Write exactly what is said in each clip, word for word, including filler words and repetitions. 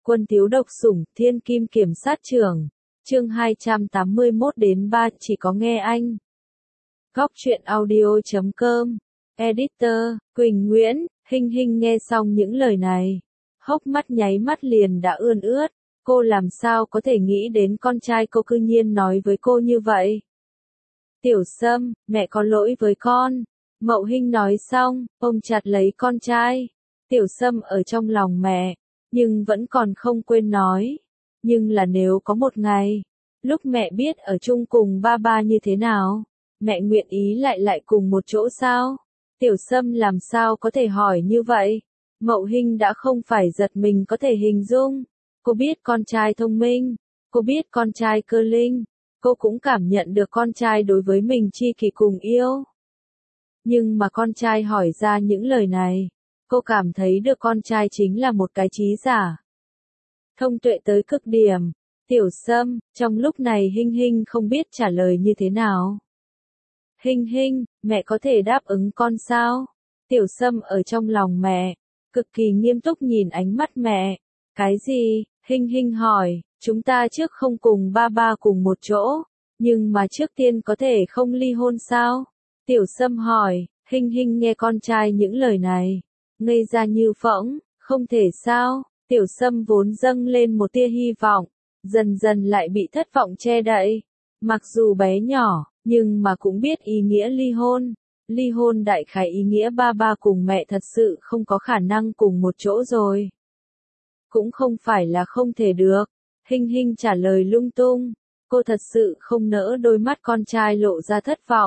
Quân thiếu độc sủng, thiên kim kiểm sát trưởng. Chương hai trăm tám mươi mốt đến ba, chỉ có nghe anh. Góc truyện audio chấm com. Editor, Quỳnh Nguyễn. Hinh Hinh nghe xong những lời này, hốc mắt nháy mắt liền đã ươn ướt. Cô làm sao có thể nghĩ đến con trai cô cư nhiên nói với cô như vậy. Tiểu Sâm, mẹ có lỗi với con. Mậu Hinh nói xong, ôm chặt lấy con trai. Tiểu Sâm ở trong lòng mẹ, nhưng vẫn còn không quên nói. Nhưng là nếu có một ngày, lúc mẹ biết ở chung cùng ba ba như thế nào, mẹ nguyện ý lại lại cùng một chỗ sao? Tiểu Sâm làm sao có thể hỏi như vậy? Mậu Hinh đã không phải giật mình có thể hình dung. Cô biết con trai thông minh, cô biết con trai cơ linh, cô cũng cảm nhận được con trai đối với mình chi kỷ cùng yêu. Nhưng mà con trai hỏi ra những lời này, cô cảm thấy được con trai chính là một cái trí giả. Thông tuệ tới cực điểm. Tiểu Sâm, trong lúc này Hinh Hinh không biết trả lời như thế nào. Hinh Hinh, mẹ có thể đáp ứng con sao? Tiểu Sâm ở trong lòng mẹ, cực kỳ nghiêm túc nhìn ánh mắt mẹ. Cái gì? Hinh Hinh hỏi, chúng ta trước không cùng ba ba cùng một chỗ, nhưng mà trước tiên có thể không ly hôn sao? Tiểu Sâm hỏi. Hinh Hinh nghe con trai những lời này, ngây ra như phỗng, không thể sao? Tiểu Sâm vốn dâng lên một tia hy vọng, dần dần lại bị thất vọng che đậy. Mặc dù bé nhỏ, nhưng mà cũng biết ý nghĩa ly hôn. Ly hôn đại khái ý nghĩa ba ba cùng mẹ thật sự không có khả năng cùng một chỗ rồi. Cũng không phải là không thể được. Hinh Hinh trả lời lung tung. Cô thật sự không nỡ đôi mắt con trai lộ ra thất vọng.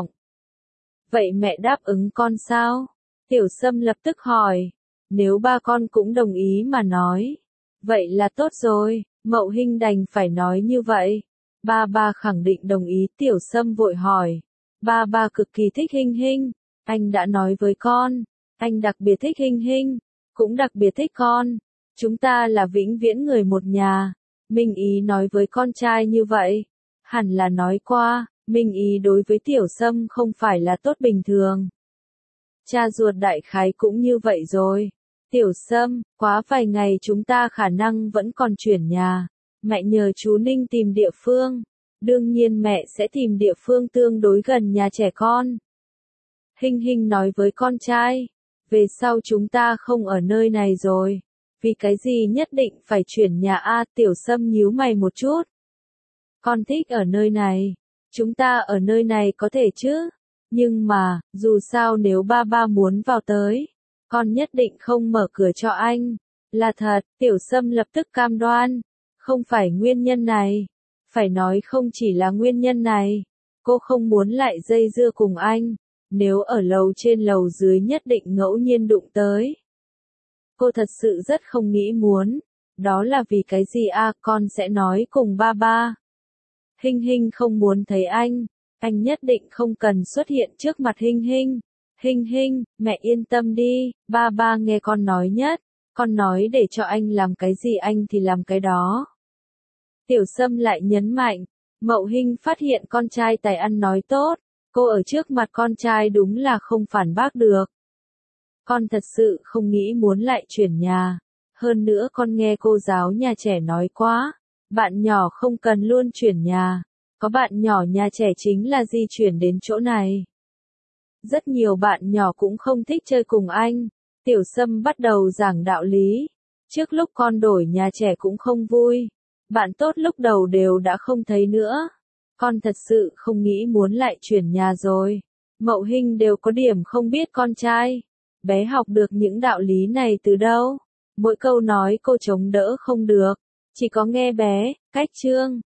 Vậy mẹ đáp ứng con sao? Tiểu Sâm lập tức hỏi. Nếu ba con cũng đồng ý mà nói, vậy là tốt rồi. Mậu Hinh đành phải nói như vậy. Ba ba khẳng định đồng ý. Tiểu Sâm vội hỏi. Ba ba cực kỳ thích Hinh Hinh. Anh đã nói với con. Anh đặc biệt thích Hinh Hinh. Cũng đặc biệt thích con. Chúng ta là vĩnh viễn người một nhà. Minh Ý nói với con trai như vậy. Hẳn là nói qua, Minh Ý đối với Tiểu Sâm không phải là tốt bình thường. Cha ruột đại khái cũng như vậy rồi. Tiểu Sâm, quá vài ngày chúng ta khả năng vẫn còn chuyển nhà. Mẹ nhờ chú Ninh tìm địa phương. Đương nhiên mẹ sẽ tìm địa phương tương đối gần nhà trẻ con. Hinh Hinh nói với con trai. Về sau chúng ta không ở nơi này rồi. Vì cái gì nhất định phải chuyển nhà a? Tiểu Sâm nhíu mày một chút. Con thích ở nơi này. Chúng ta ở nơi này có thể chứ. Nhưng mà, dù sao nếu ba ba muốn vào tới, con nhất định không mở cửa cho anh. Là thật. Tiểu Sâm lập tức cam đoan. Không phải nguyên nhân này. Phải nói không chỉ là nguyên nhân này. Cô không muốn lại dây dưa cùng anh. Nếu ở lầu trên lầu dưới nhất định ngẫu nhiên đụng tới. Cô thật sự rất không nghĩ muốn. Đó là vì cái gì a? Con sẽ nói cùng ba ba. Hinh Hinh không muốn thấy anh. Anh nhất định không cần xuất hiện trước mặt Hinh Hinh. Hinh Hinh, mẹ yên tâm đi. Ba ba nghe con nói nhất. Con nói để cho anh làm cái gì anh thì làm cái đó. Tiểu Sâm lại nhấn mạnh. Mậu Hinh phát hiện con trai tài ăn nói tốt. Cô ở trước mặt con trai đúng là không phản bác được. Con thật sự không nghĩ muốn lại chuyển nhà. Hơn nữa con nghe cô giáo nhà trẻ nói quá. Bạn nhỏ không cần luôn chuyển nhà. Có bạn nhỏ nhà trẻ chính là di chuyển đến chỗ này. Rất nhiều bạn nhỏ cũng không thích chơi cùng anh. Tiểu Sâm bắt đầu giảng đạo lý. Trước lúc con đổi nhà trẻ cũng không vui. Bạn tốt lúc đầu đều đã không thấy nữa. Con thật sự không nghĩ muốn lại chuyển nhà rồi. Mậu Hinh đều có điểm không biết con trai. Bé học được những đạo lý này từ đâu? Mỗi câu nói cô chống đỡ không được. Chỉ có nghe bé, cách chương.